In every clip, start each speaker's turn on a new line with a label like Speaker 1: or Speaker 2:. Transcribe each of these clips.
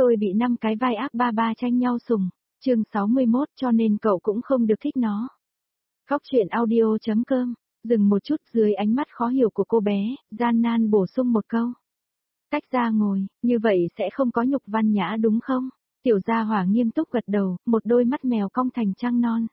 Speaker 1: Tôi bị 5 cái vai ác ba ba tranh nhau sủng. Chương 61 cho nên cậu cũng không được thích nó. Góc truyện audio.com. Dừng một chút dưới ánh mắt khó hiểu của cô bé, gian nan bổ sung một câu. Tách ra ngồi, như vậy sẽ không có nhục văn nhã đúng không? Tiểu Gia Hỏa nghiêm túc gật đầu, một đôi mắt mèo cong thành trăng non.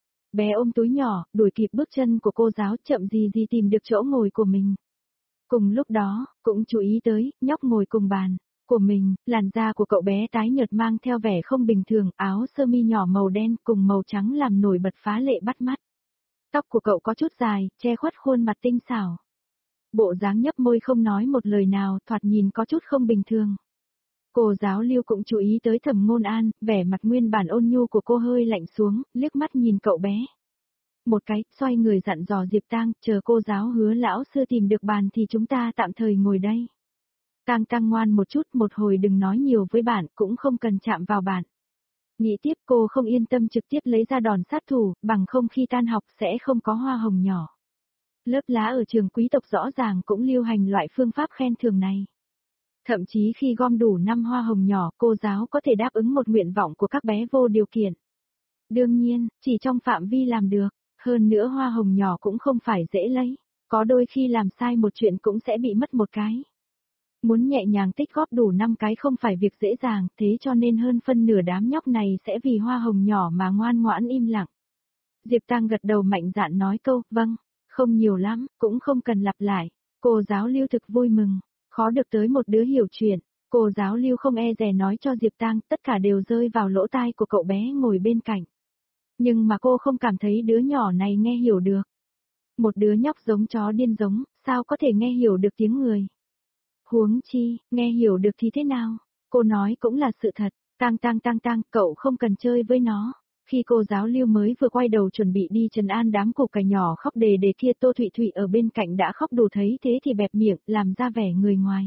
Speaker 1: Bé ôm túi nhỏ, đuổi kịp bước chân của cô giáo, chậm gì gì tìm được chỗ ngồi của mình. Cùng lúc đó, cũng chú ý tới, nhóc ngồi cùng bàn của mình, làn da của cậu bé tái nhợt mang theo vẻ không bình thường, áo sơ mi nhỏ màu đen cùng màu trắng làm nổi bật phá lệ bắt mắt. Tóc của cậu có chút dài, che khuất khuôn mặt tinh xảo. Bộ dáng nhấp môi không nói một lời nào, thoạt nhìn có chút không bình thường. Cô giáo Lưu cũng chú ý tới Thẩm Ngôn An, vẻ mặt nguyên bản ôn nhu của cô hơi lạnh xuống, liếc mắt nhìn cậu bé. Một cái, xoay người dặn dò Diệp Tang, chờ cô giáo Hứa lão sư tìm được bàn thì chúng ta tạm thời ngồi đây. Tang Tang ngoan một chút, một hồi đừng nói nhiều với bạn, cũng không cần chạm vào bạn. Nghĩ tiếp cô không yên tâm trực tiếp lấy ra đòn sát thủ, bằng không khi tan học sẽ không có hoa hồng nhỏ. Lớp lá ở trường quý tộc rõ ràng cũng lưu hành loại phương pháp khen thưởng này. Thậm chí khi gom đủ 5 hoa hồng nhỏ, cô giáo có thể đáp ứng một nguyện vọng của các bé vô điều kiện. Đương nhiên, chỉ trong phạm vi làm được, hơn nữa hoa hồng nhỏ cũng không phải dễ lấy, có đôi khi làm sai một chuyện cũng sẽ bị mất một cái. Muốn nhẹ nhàng tích góp đủ 5 cái không phải việc dễ dàng, thế cho nên hơn phân nửa đám nhóc này sẽ vì hoa hồng nhỏ mà ngoan ngoãn im lặng. Diệp Tang gật đầu mạnh dạn nói câu, vâng, không nhiều lắm, cũng không cần lặp lại. Cô giáo Lưu thực vui mừng, khó được tới một đứa hiểu chuyện. Cô giáo Lưu không e dè nói cho Diệp Tang, tất cả đều rơi vào lỗ tai của cậu bé ngồi bên cạnh. Nhưng mà cô không cảm thấy đứa nhỏ này nghe hiểu được. Một đứa nhóc giống chó điên giống, sao có thể nghe hiểu được tiếng người? Huống chi, nghe hiểu được thì thế nào? Cô nói cũng là sự thật, Tang, cậu không cần chơi với nó. Khi cô giáo Lưu mới vừa quay đầu chuẩn bị đi trấn an đám củ cải nhỏ khóc đề đề kia, Tô Thụy Thụy ở bên cạnh đã khóc đủ thấy thế thì bẹp miệng, làm ra vẻ người ngoài.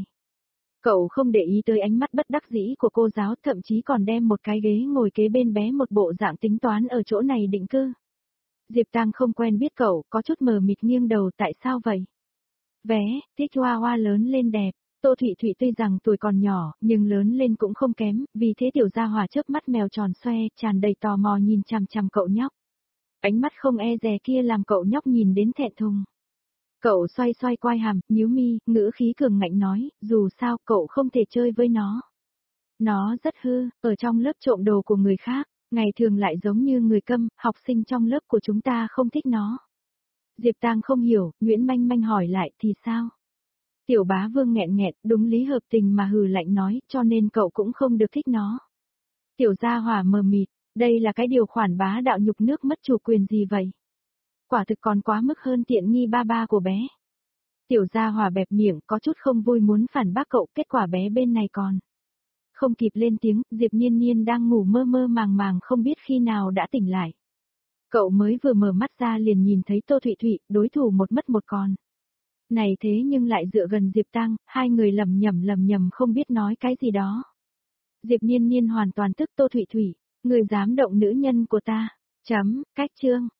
Speaker 1: Cậu không để ý tới ánh mắt bất đắc dĩ của cô giáo, thậm chí còn đem một cái ghế ngồi kế bên bé một bộ dạng tính toán ở chỗ này định cư. Diệp Tang không quen biết cậu, có chút mờ mịt nghiêng đầu, tại sao vậy? Vé, thích hoa hoa lớn lên đẹp. Tô Thụy Thụy tuy rằng tuổi còn nhỏ, nhưng lớn lên cũng không kém, vì thế Tiểu Gia Hỏa chớp mắt mèo tròn xoe, tràn đầy tò mò nhìn chằm chằm cậu nhóc. Ánh mắt không e dè kia làm cậu nhóc nhìn đến thẹn thùng. Cậu xoay xoay quai hàm, nhíu mi, ngữ khí cường ngạnh nói, dù sao cậu không thể chơi với nó. Nó rất hư, ở trong lớp trộm đồ của người khác, ngày thường lại giống như người câm, học sinh trong lớp của chúng ta không thích nó. Diệp Tang không hiểu, Nguyễn Manh Manh hỏi lại thì sao? Tiểu Bá Vương nghẹn nghẹn, đúng lý hợp tình mà hừ lạnh nói, cho nên cậu cũng không được thích nó. Tiểu Gia Hỏa mờ mịt, đây là cái điều khoản bá đạo nhục nước mất chủ quyền gì vậy? Quả thực còn quá mức hơn tiện nghi ba ba của bé. Tiểu Gia Hỏa bẹp miệng, có chút không vui muốn phản bác cậu, kết quả bé bên này còn. Không kịp lên tiếng, Diệp Nhiên Nhiên đang ngủ mơ mơ màng màng không biết khi nào đã tỉnh lại. Cậu mới vừa mở mắt ra liền nhìn thấy Tô Thụy Thụy, đối thủ một mất một còn. Này thế nhưng lại dựa gần Diệp Tang, hai người lầm nhầm không biết nói cái gì đó. Diệp Nhiên Nhiên hoàn toàn tức, Tô Thụy Thụy, người dám động nữ nhân của ta. Cách chương.